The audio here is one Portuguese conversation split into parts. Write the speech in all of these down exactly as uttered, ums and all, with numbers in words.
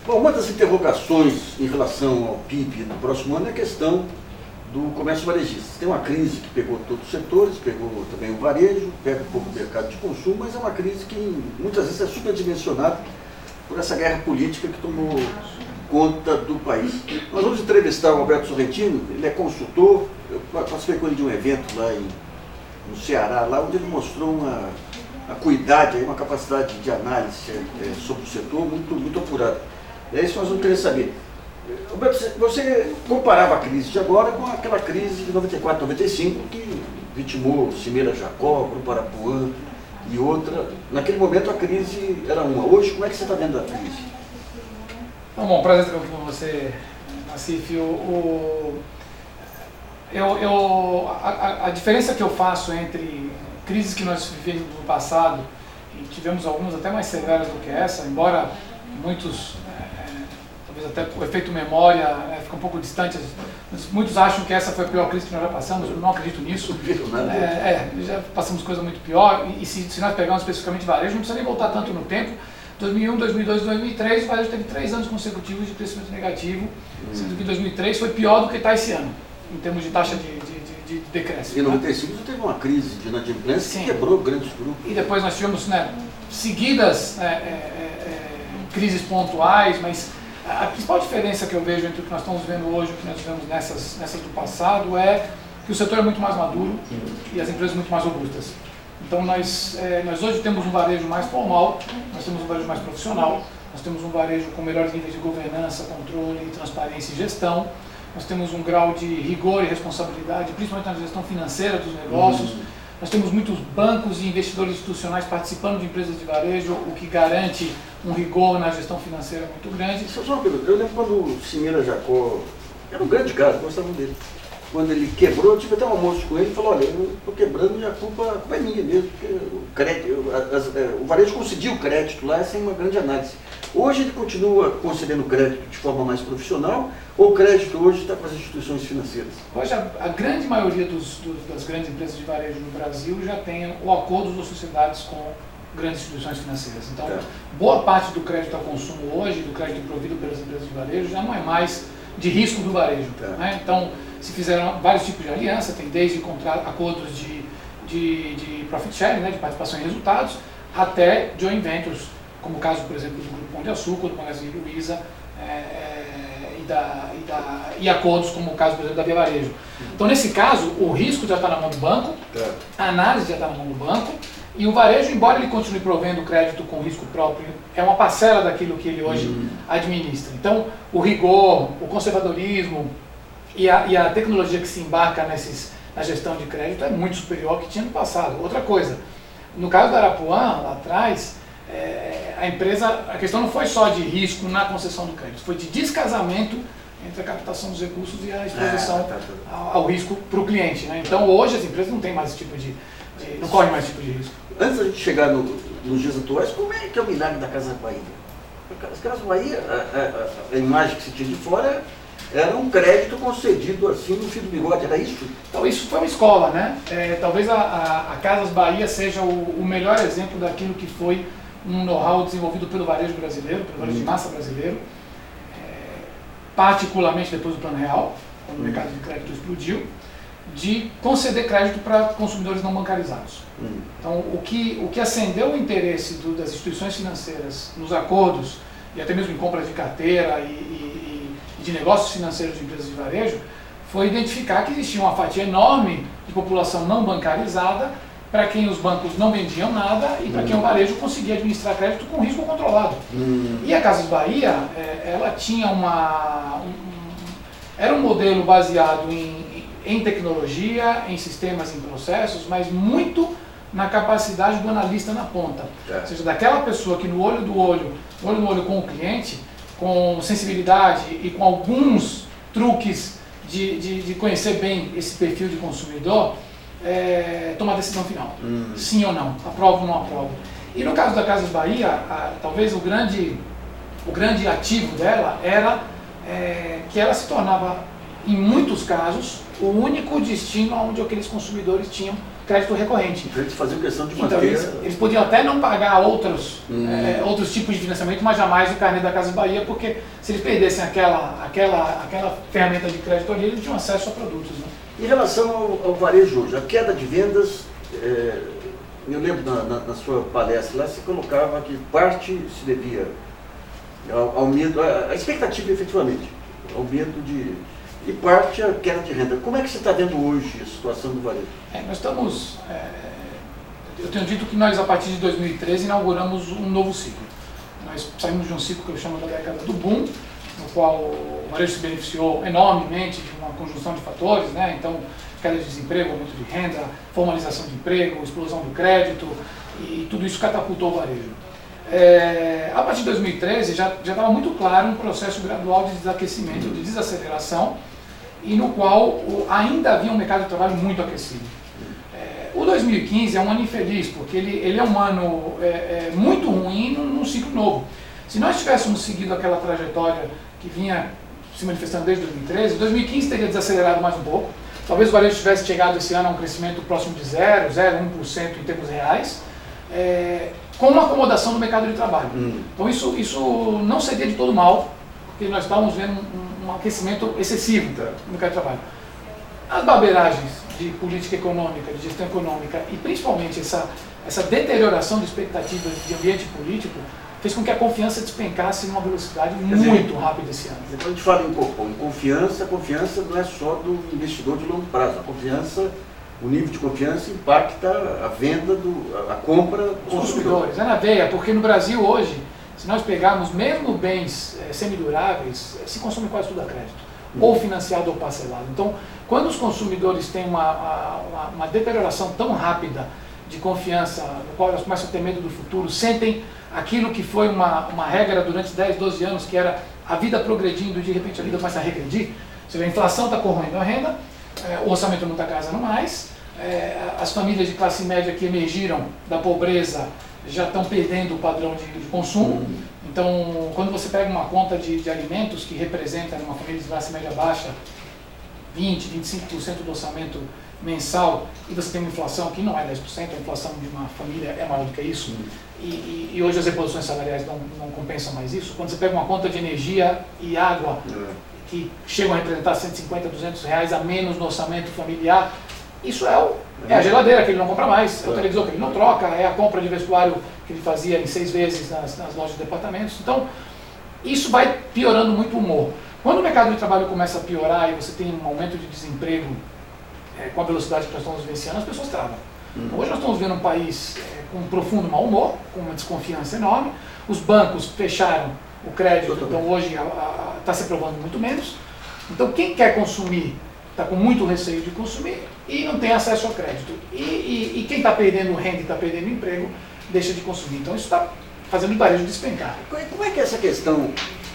Bom, uma das interrogações em relação ao P I B do próximo ano é a questão do comércio varejista. Tem uma crise que pegou todos os setores, pegou também o varejo, pega um pouco o mercado de consumo, mas é uma crise que muitas vezes é superdimensionada por essa guerra política que tomou conta do país. Nós vamos entrevistar o Alberto Sorrentino, ele é consultor, eu participei com ele de um evento lá em, no Ceará, lá onde ele mostrou uma acuidade, uma capacidade de análise é, sobre o setor muito, muito apurada. É isso que nós vamos querer saber. Alberto, você comparava a crise de agora com aquela crise de noventa e quatro, noventa e cinco, que vitimou Cimeira Jacó, Grupo Arapuã e outra. Naquele momento a crise era uma. Hoje, como é que você está vendo a crise? Então, bom, prazer estar com você, Nassif. O, o, eu, eu, a, a diferença que eu faço entre crises que nós vivemos no passado, e tivemos algumas até mais severas do que essa, embora muitos, é, talvez até o efeito memória é, fica um pouco distante, muitos acham que essa foi a pior crise que nós já passamos, eu não acredito nisso. É, é, já passamos coisa muito pior, e, e se, se nós pegarmos especificamente varejo, não precisa nem voltar tanto no tempo. dois mil e um, dois mil e dois, dois mil e três, o varejo teve três anos consecutivos de crescimento negativo, hum. sendo que dois mil e três foi pior do que está esse ano, em termos de taxa de, de, de, de decréscimo. E em noventa e cinco né? teve uma crise de inadimplência que quebrou grandes grupos. E depois nós tivemos, né, seguidas é, é, é, crises pontuais, mas a principal diferença que eu vejo entre o que nós estamos vendo hoje e o que nós vivemos nessas, nessas do passado é que o setor é muito mais maduro e as empresas muito mais robustas. Então nós, é, nós hoje temos um varejo mais formal, nós temos um varejo mais profissional, nós temos um varejo com melhores níveis de governança, controle, transparência e gestão, nós temos um grau de rigor e responsabilidade, principalmente na gestão financeira dos negócios, uhum. nós temos muitos bancos e investidores institucionais participando de empresas de varejo, o que garante um rigor na gestão financeira muito grande. Só uma pergunta, eu lembro quando o Cimeira Jacó, era um grande cara, gostava dele. Quando ele quebrou, eu tive até um almoço com ele e falou, olha, eu estou quebrando e a culpa, a culpa é minha mesmo, porque o, crédito, as, o varejo concediu crédito lá sem uma grande análise. Hoje ele continua concedendo crédito de forma mais profissional, ou o crédito hoje está para as instituições financeiras? Hoje a, a grande maioria dos, dos, das grandes empresas de varejo no Brasil já tem o acordo ou sociedades com grandes instituições financeiras. Então, é. boa parte do crédito ao consumo hoje, do crédito provido pelas empresas de varejo, já não é mais de risco do varejo. É. Né? Então, se fizeram vários tipos de aliança, tem desde contratos, acordos de, de, de profit sharing, né, de participação em resultados, até joint ventures, como o caso, por exemplo, do Grupo Pão de Açúcar, do Magazine Luiza, é, e, da, e, da, e acordos como o caso, por exemplo, da Via Varejo. Então, nesse caso, o risco já está na mão do banco, a análise já está na mão do banco, e o varejo, embora ele continue provendo crédito com risco próprio, é uma parcela daquilo que ele hoje uhum. administra. Então, o rigor, o conservadorismo, E a, e a tecnologia que se embarca nesses, na gestão de crédito é muito superior ao que tinha no passado. Outra coisa, no caso da Arapuã, lá atrás, é, a empresa, a questão não foi só de risco na concessão do crédito, foi de descasamento entre a captação dos recursos e a exposição é, tá, tá. Ao, ao risco para o cliente. Né? Então hoje as empresas não têm mais esse tipo de, de não correm mais esse tipo de risco. Antes da gente chegar no, nos dias atuais, como é que é o milagre da Casa Bahia? As Casas Bahia, a, a, a imagem que se tinha de fora era um crédito concedido assim no fio do bigode, era isso? Então isso foi uma escola, né? É, talvez a, a, a Casas Bahia seja o, o melhor exemplo daquilo que foi um know-how desenvolvido pelo varejo brasileiro, pelo varejo hum. de massa brasileiro, é, particularmente depois do Plano Real, quando hum. o mercado de crédito explodiu, de conceder crédito para consumidores não bancarizados. Hum. Então o que, o que acendeu o interesse do, das instituições financeiras nos acordos, e até mesmo em compras de carteira e, e de negócios financeiros de empresas de varejo, foi identificar que existia uma fatia enorme de população não bancarizada para quem os bancos não vendiam nada e para quem o varejo conseguia administrar crédito com risco controlado. Hum. E a Casas Bahia, ela tinha uma... Um, era um modelo baseado em, em tecnologia, em sistemas, em processos, mas muito na capacidade do analista na ponta. É. Ou seja, daquela pessoa que no olho do olho, olho no olho com o cliente, com sensibilidade e com alguns truques de, de, de conhecer bem esse perfil de consumidor, é, tomar a decisão final. Hum. Sim ou não, aprovo ou não aprovo. E no caso da Casas Bahia, a, talvez o grande, o grande ativo dela era é, que ela se tornava, em muitos casos, o único destino onde aqueles consumidores tinham crédito recorrente. Eles faziam questão de Então, manter... eles, eles podiam até não pagar outros, Hum. é, outros tipos de financiamento, mas jamais o carnê da Casas Bahia, porque se eles perdessem aquela, aquela, aquela ferramenta de crédito ali, eles tinham acesso a produtos. Né? Em relação ao, ao varejo hoje, a queda de vendas, é, eu lembro na, na, na sua palestra lá, você colocava que parte se devia ao, ao medo, a, a expectativa efetivamente, ao medo de... e parte a queda de renda. Como é que você está vendo hoje a situação do varejo? É, nós estamos... É, eu tenho dito que nós, a partir de dois mil e treze, inauguramos um novo ciclo. Nós saímos de um ciclo que eu chamo da década do boom, no qual o varejo se beneficiou enormemente de uma conjunção de fatores, né? Então, queda de desemprego, aumento de renda, formalização de emprego, explosão do crédito, e tudo isso catapultou o varejo. É, a partir de dois mil e treze já estava muito claro um processo gradual de desaquecimento, de desaceleração, e no qual o, ainda havia um mercado de trabalho muito aquecido. É, o dois mil e quinze é um ano infeliz, porque ele, ele é um ano é, é, muito ruim num, num ciclo novo. Se nós tivéssemos seguido aquela trajetória que vinha se manifestando desde dois mil e treze, dois mil e quinze teria desacelerado mais um pouco. Talvez o varejo tivesse chegado esse ano a um crescimento próximo de zero, zero vírgula um por cento em termos reais, é, com uma acomodação do mercado de trabalho. Hum. Então isso, isso não seria de todo mal, porque nós estávamos vendo um, um aquecimento excessivo no mercado de trabalho. As barbeiragens de política econômica, de gestão econômica e principalmente essa, essa deterioração de expectativas de ambiente político fez com que a confiança despencasse numa velocidade Quer muito dizer, rápida esse ano. Quando a gente fala em, em confiança, a confiança não é só do investidor de longo prazo. A confiança, o nível de confiança impacta a venda, do, a compra dos consumidores. É na veia, porque no Brasil hoje, se nós pegarmos mesmo bens é, semiduráveis, se consome quase tudo a crédito, hum. ou financiado ou parcelado. Então, quando os consumidores têm uma, uma, uma deterioração tão rápida de confiança, no qual eles começam a ter medo do futuro, sentem aquilo que foi uma, uma regra durante dez, doze anos, que era a vida progredindo e de repente a vida começa a regredir. Ou seja, a inflação está corroendo a renda, é, o orçamento não está casando mais, é, as famílias de classe média que emergiram da pobreza já estão perdendo o padrão de, de consumo. Então, quando você pega uma conta de, de alimentos que representa numa família de classe média baixa vinte, vinte e cinco por cento do orçamento mensal, e você tem uma inflação que não é dez por cento, a inflação de uma família é maior do que isso, e, e, e hoje as reposições salariais não, não compensam mais isso. Quando você pega uma conta de energia e água, que chegam a representar cento e cinquenta, duzentos reais a menos no orçamento familiar, isso é, o, é a geladeira que ele não compra mais, é o televisor que ele não troca, é a compra de vestuário que ele fazia em seis vezes nas, nas lojas de departamentos. Então, isso vai piorando muito o humor. Quando o mercado de trabalho começa a piorar e você tem um aumento de desemprego é, com a velocidade que nós estamos vivenciando, as pessoas travam. Então, hoje nós estamos vendo um país é, com um profundo mau humor, com uma desconfiança enorme, os bancos fecharam o crédito, então hoje está se aprovando muito menos. Então quem quer consumir está com muito receio de consumir e não tem acesso ao crédito. E, e, e quem está perdendo renda e está perdendo emprego, deixa de consumir. Então isso está fazendo o varejo despencar. Como é que é essa questão,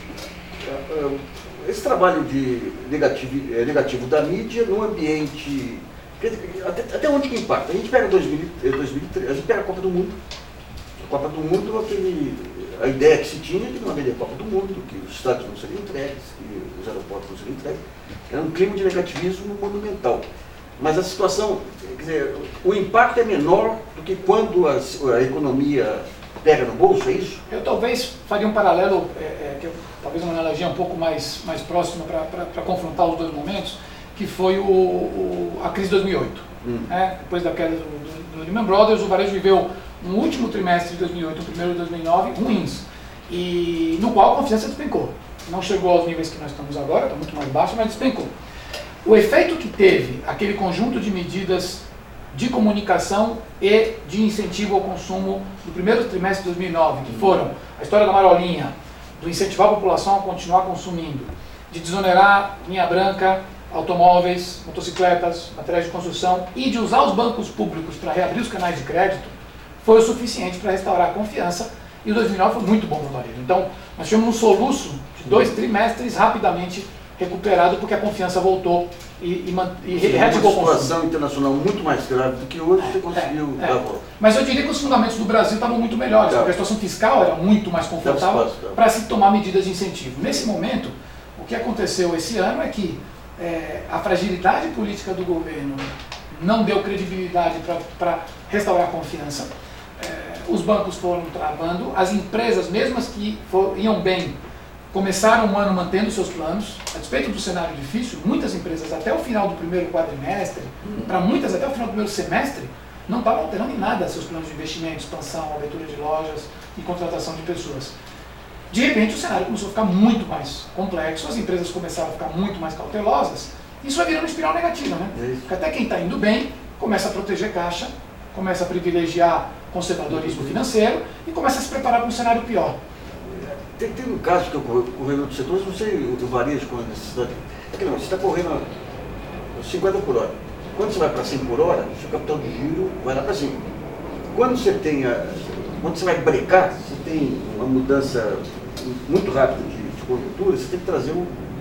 esse trabalho de negativo, negativo da mídia no ambiente, até, até onde que impacta? A gente pega dois mil, dois mil e treze, a gente pega a Copa do Mundo. A Copa do Mundo, aquele, a ideia que se tinha de que não haveria Copa do Mundo, que os estádios não seriam entregues, que os aeroportos não seriam entregues. Era um clima de negativismo monumental. Mas a situação, quer dizer, o impacto é menor do que quando a, a economia pega no bolso, é isso? Eu talvez faria um paralelo, é, é, que eu, talvez uma analogia um pouco mais, mais próxima para confrontar os dois momentos, que foi o, o, a crise de dois mil e oito. Hum. Né? Depois da queda do, do, do Lehman Brothers, o varejo viveu um último trimestre de dois mil e oito, o primeiro de dois mil e nove, ruins, e no qual a confiança despencou. Não chegou aos níveis que nós estamos agora, está muito mais baixo, mas despencou. O efeito que teve aquele conjunto de medidas de comunicação e de incentivo ao consumo do primeiro trimestre de dois mil e nove, que foram a história da marolinha, do incentivar a população a continuar consumindo, de desonerar linha branca, automóveis, motocicletas, materiais de construção e de usar os bancos públicos para reabrir os canais de crédito, foi o suficiente para restaurar a confiança, e o dois mil e nove foi muito bom para o varejo. Então, nós tivemos um soluço de dois trimestres rapidamente recuperado, porque a confiança voltou e, e, e reativou o consumo. Uma situação internacional muito mais grave do que hoje, você conseguiu é, dar é. a volta. Mas eu diria que os fundamentos do Brasil estavam muito melhores, é. porque a situação fiscal era muito mais confortável para se tomar medidas de incentivo. Nesse momento, o que aconteceu esse ano é que é, a fragilidade política do governo não deu credibilidade para restaurar a confiança. É, os bancos foram travando, as empresas, mesmo as que for, iam bem, começaram o ano mantendo seus planos. A despeito do cenário difícil, muitas empresas até o final do primeiro quadrimestre, para muitas até o final do primeiro semestre, não estavam alterando em nada seus planos de investimento, expansão, abertura de lojas e contratação de pessoas. De repente o cenário começou a ficar muito mais complexo, as empresas começaram a ficar muito mais cautelosas, isso vai virando uma espiral negativa, né? É Porque até quem está indo bem começa a proteger caixa, começa a privilegiar conservadorismo financeiro e começa a se preparar para um cenário pior. Tem, tem um caso que ocorreu em outros setores, não sei o varejo com a necessidade. É que não, você está correndo a cinquenta por hora. Quando você vai para cem por hora, o seu capital de giro vai lá para cima. Quando você tem a, quando você vai brecar, você tem uma mudança muito rápida de, de conjuntura, você tem que trazer o,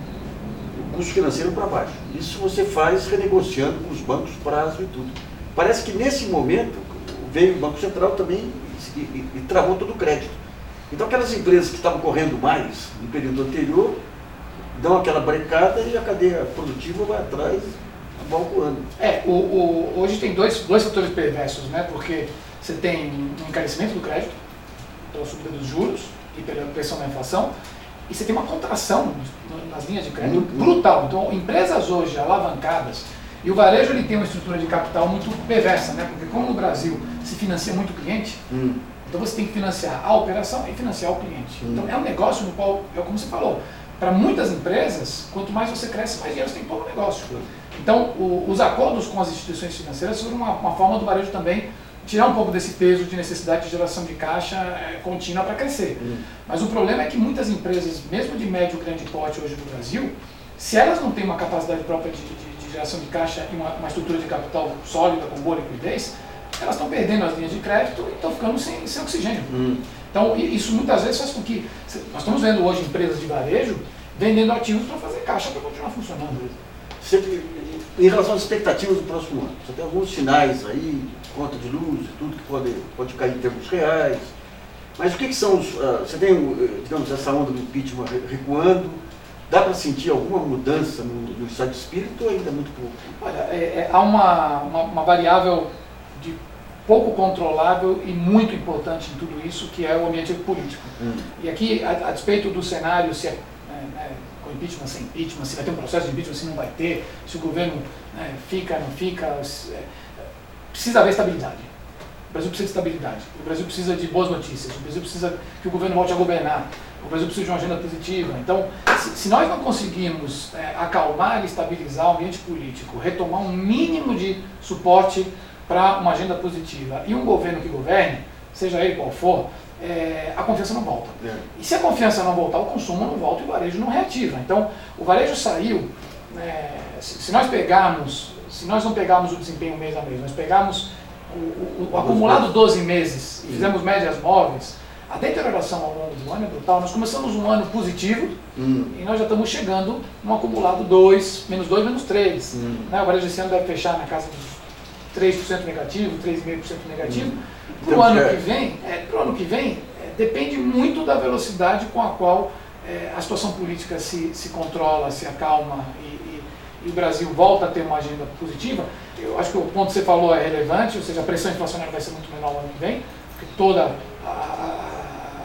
o custo financeiro para baixo. Isso você faz renegociando com os bancos prazo e tudo. Parece que nesse momento veio o Banco Central também e, e, e travou todo o crédito. Então aquelas empresas que estavam correndo mais no período anterior dão aquela brecada e a cadeia produtiva vai atrás, balcoando. É, o, o, hoje tem dois, dois fatores perversos, né? Porque você tem um encarecimento do crédito, pela subida dos juros e pela pressão da inflação, e você tem uma contração nas linhas de crédito muito brutal. Então, empresas hoje alavancadas, e o varejo ele tem uma estrutura de capital muito perversa, né? Porque como no Brasil se financia muito cliente, hum. então você tem que financiar a operação e financiar o cliente. Hum. Então é um negócio no qual, é como você falou, para muitas empresas, quanto mais você cresce, mais dinheiro você tem que pôr no negócio. Hum. Então o, os acordos com as instituições financeiras foram uma, uma forma do varejo também tirar um pouco desse peso de necessidade de geração de caixa é, contínua para crescer. Hum. Mas o problema é que muitas empresas, mesmo de médio e grande porte hoje no Brasil, se elas não têm uma capacidade própria de, de geração de caixa e uma, uma estrutura de capital sólida, com boa liquidez, elas estão perdendo as linhas de crédito e estão ficando sem, sem oxigênio. Hum. Então, isso muitas vezes faz com que... Nós estamos vendo hoje empresas de varejo vendendo ativos para fazer caixa para continuar funcionando. Sempre, em relação às expectativas do próximo ano, você tem alguns sinais aí, conta de luz e tudo que pode, pode cair em termos reais. Mas o que, que são os... Uh, você tem, digamos, essa onda do impeachment recuando. Dá para sentir alguma mudança no, no estado de espírito ou ainda muito pouco? Olha, é, é, há uma, uma, uma variável de pouco controlável e muito importante em tudo isso, que é o ambiente político. Hum. E aqui, a, a despeito do cenário, se é, é, é com impeachment, sem impeachment, se vai ter um processo de impeachment, se não vai ter, se o governo é, fica, não fica, se, é, precisa haver estabilidade. O Brasil precisa de estabilidade, o Brasil precisa de boas notícias, o Brasil precisa que o governo volte a governar. O Brasil precisa de uma agenda positiva. Então, se, se nós não conseguirmos é, acalmar e estabilizar o ambiente político, retomar um mínimo de suporte para uma agenda positiva e um governo que governe, seja ele qual for, é, a confiança não volta. É. E se a confiança não voltar, o consumo não volta e o varejo não reativa. Então, o varejo saiu, é, se, se nós pegarmos, se nós não pegarmos o desempenho mês a mês, nós pegarmos o, o, o acumulado doze meses e fizemos médias móveis, a deterioração ao longo do ano é brutal. Nós começamos um ano positivo hum. e nós já estamos chegando no acumulado dois, menos dois, menos três. Hum. Né? O varejo esse ano deve fechar na casa dos três por cento negativo, três vírgula cinco por cento negativo. Hum. Para o ano, é... é, ano que vem, é, depende muito da velocidade com a qual é, a situação política se, se controla, se acalma e, e, e o Brasil volta a ter uma agenda positiva. Eu acho que o ponto que você falou é relevante, ou seja, a pressão inflacionária vai ser muito menor no ano que vem, porque toda a, a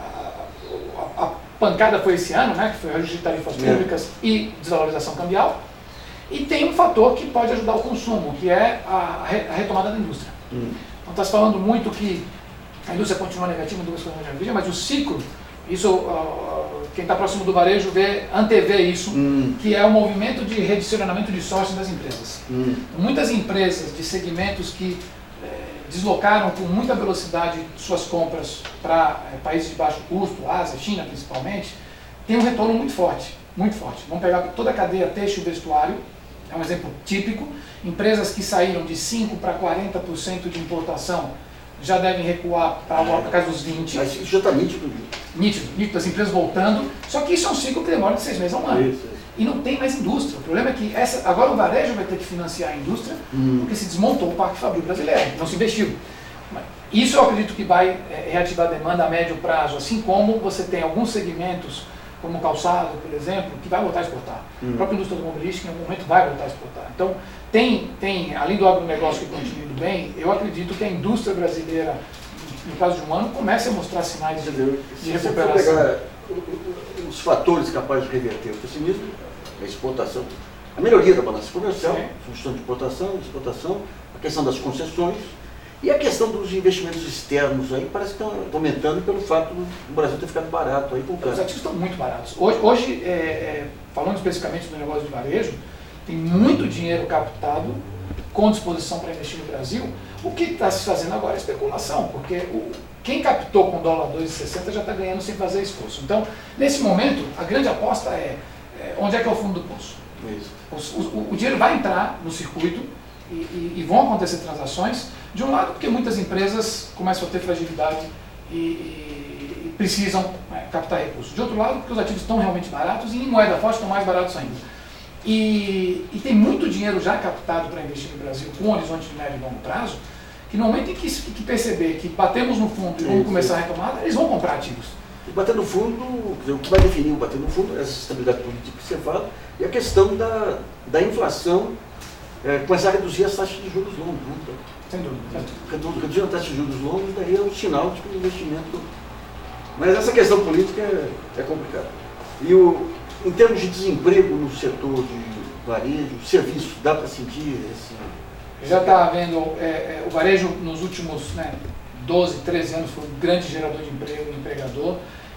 A pancada foi esse ano, né, que foi ajuste de tarifas públicas é. e desvalorização cambial. E tem um fator que pode ajudar o consumo, que é a, a retomada da indústria. Hum. Então está se falando muito que a indústria continua negativa, mas o ciclo, isso, uh, quem está próximo do varejo vê, antevê isso, hum. que é o movimento de redicionamento de sourcing das empresas. Hum. Muitas empresas de segmentos que deslocaram com muita velocidade suas compras para é, países de baixo custo, Ásia, China principalmente, tem um retorno muito forte, muito forte. Vamos pegar toda a cadeia têxtil e vestuário, é um exemplo típico. Empresas que saíram de cinco por cento para quarenta por cento de importação já devem recuar para a casa dos vinte por cento. Mas isso já está nítido. Nítido, nítido, as empresas voltando, só que isso é um ciclo que demora de seis meses a um ano. Isso, isso. E não tem mais indústria. O problema é que essa, agora o varejo vai ter que financiar a indústria, hum. porque se desmontou o parque fabril brasileiro, não se investiu. Isso eu acredito que vai é, reativar a demanda a médio prazo, assim como você tem alguns segmentos como calçado, por exemplo, que vai voltar a exportar. Hum. A própria indústria automobilística, em algum momento, vai voltar a exportar. Então, tem, tem além do agronegócio que continua indo bem, eu acredito que a indústria brasileira, no caso de um ano, comece a mostrar sinais de, de Se recuperação. você for pegar os fatores capazes de reverter o pessimismo, a exportação, a melhoria da balança comercial, a função de importação, de exportação, a questão das concessões e a questão dos investimentos externos aí parece que estão aumentando pelo fato do Brasil ter ficado barato aí com o Os câmbio. ativos estão muito baratos. Hoje, hoje é, é, falando especificamente do negócio de varejo, tem muito dinheiro captado com disposição para investir no Brasil. O que está se fazendo agora é especulação, porque o, quem captou com dólar dois e sessenta já está ganhando sem fazer esforço. Então, nesse momento, a grande aposta é, é onde é que é o fundo do poço. Isso. O, o, o dinheiro vai entrar no circuito e, e, e vão acontecer transações, de um lado porque muitas empresas começam a ter fragilidade e, e, e precisam é, captar recursos. De outro lado, porque os ativos estão realmente baratos e em moeda forte estão mais baratos ainda. E, e tem muito dinheiro já captado para investir no Brasil com um horizonte de médio e longo prazo, que no momento em que, que perceber que batemos no fundo e vamos começar a retomada, eles vão comprar ativos. E bater no fundo, quer dizer, o que vai definir o bater no fundo é essa estabilidade política que você fala e a questão da, da inflação é, começar a reduzir as taxas de juros longos. Né? Sem dúvida. Redu- Reduzir a taxa de juros longos daí é um sinal de que o investimento... Mas essa questão política é, é complicada. E o, em termos de desemprego no setor de varejo, serviço, dá para sentir esse... Já está havendo, é, é, o varejo nos últimos né, doze, treze anos foi um grande gerador de emprego, empregador,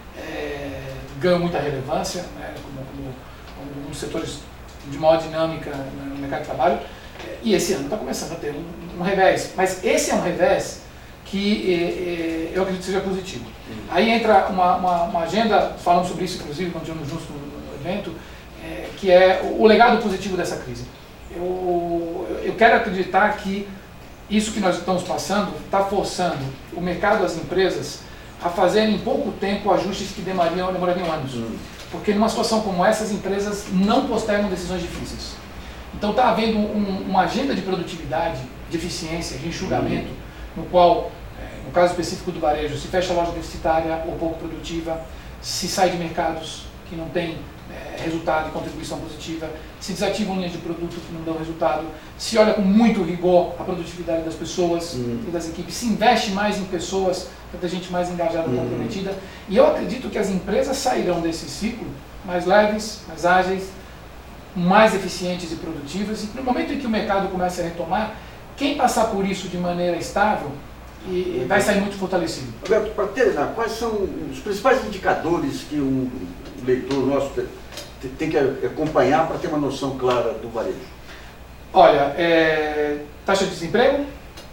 é, ganhou muita relevância, né, como, como um dos setores de maior dinâmica no mercado de trabalho, é, e esse ano está começando a ter um, um revés. Mas esse é um revés que é, é, eu acredito que seja positivo. Uhum. Aí entra uma, uma, uma agenda, falamos sobre isso inclusive quando estivemos juntos no, no evento, é, que é o, o legado positivo dessa crise. Eu, eu quero acreditar que isso que nós estamos passando está forçando o mercado, as empresas, a fazerem em pouco tempo ajustes que demorariam, demorariam anos. Hum. Porque numa situação como essa, as empresas não postergam decisões difíceis. Então está havendo um, uma agenda de produtividade, de eficiência, de enxugamento, hum. no qual, no caso específico do varejo, se fecha a loja deficitária ou pouco produtiva, se sai de mercados que não têm é, resultado e contribuição positiva, se desativam linhas de produto que não dão resultado, se olha com muito rigor a produtividade das pessoas hum. e das equipes, se investe mais em pessoas, para ter gente mais engajada e hum. comprometida. E eu acredito que as empresas sairão desse ciclo mais leves, mais ágeis, mais eficientes e produtivas, e no momento em que o mercado começa a retomar, quem passar por isso de maneira estável e vai sair muito fortalecido. Roberto, para terminar, quais são os principais indicadores que um leitor nosso tem que acompanhar para ter uma noção clara do varejo? Olha, é, taxa de desemprego,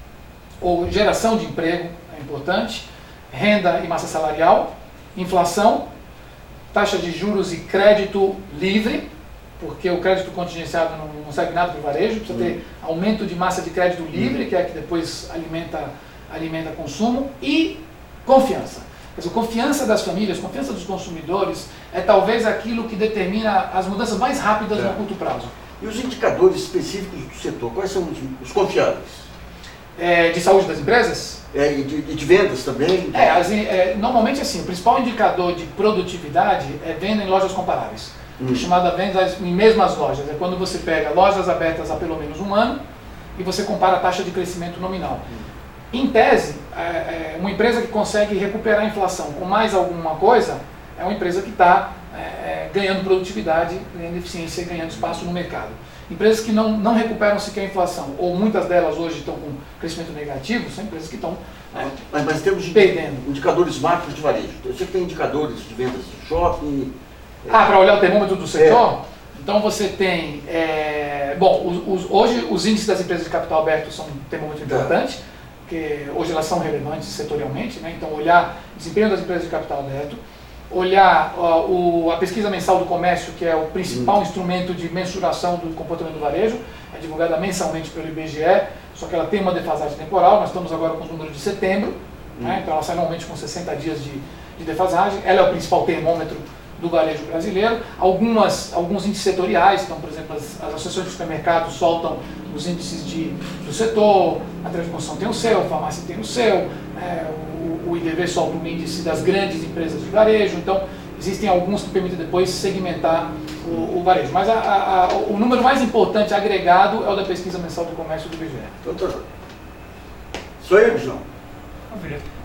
ou geração de emprego é importante, renda e massa salarial, inflação, taxa de juros e crédito livre, porque o crédito contingenciado não, não serve nada para o varejo, precisa hum. ter aumento de massa de crédito livre, hum. que é que depois alimenta, alimenta consumo, e confiança. Quer dizer, confiança das famílias, confiança dos consumidores é talvez aquilo que determina as mudanças mais rápidas é. no curto prazo. E os indicadores específicos do setor, quais são os, os confiáveis? É, de saúde das empresas? É, e, de, e de vendas também? É, as, é, normalmente assim, o principal indicador de produtividade é venda em lojas comparáveis. Hum. Chamada venda em mesmas lojas. É quando você pega lojas abertas há pelo menos um ano e você compara a taxa de crescimento nominal. Hum. Em tese, é, uma empresa que consegue recuperar a inflação com mais alguma coisa é uma empresa que está é, ganhando produtividade, ganhando eficiência e ganhando espaço no mercado. Empresas que não, não recuperam sequer a inflação, ou muitas delas hoje estão com crescimento negativo, são empresas que estão é, mas, mas temos perdendo. Indicadores macros de varejo. Eu sei que tem indicadores de vendas de shopping. Ah, para olhar o termômetro do setor? É. Então você tem... É, bom, os, os, hoje os índices das empresas de capital aberto são um termômetro importante, é. porque hoje elas são relevantes setorialmente, né? Então olhar o desempenho das empresas de capital aberto, olhar ó, o, a pesquisa mensal do comércio, que é o principal hum. instrumento de mensuração do comportamento do varejo, é divulgada mensalmente pelo I B G E, só que ela tem uma defasagem temporal, nós estamos agora com os números de setembro, hum. né? Então ela sai normalmente com sessenta dias de, de defasagem, ela é o principal termômetro do varejo brasileiro. Algumas, alguns índices setoriais, então, por exemplo, as, as associações de supermercados soltam os índices de, do setor, a transformação tem o seu, a farmácia tem o seu, é, o, o I D V solta o índice das grandes empresas de varejo. Então, existem alguns que permitem depois segmentar o, o varejo. Mas a, a, a, o número mais importante agregado é o da pesquisa mensal do comércio do I B G E. Então tá. Sou eu, João. Maravilha.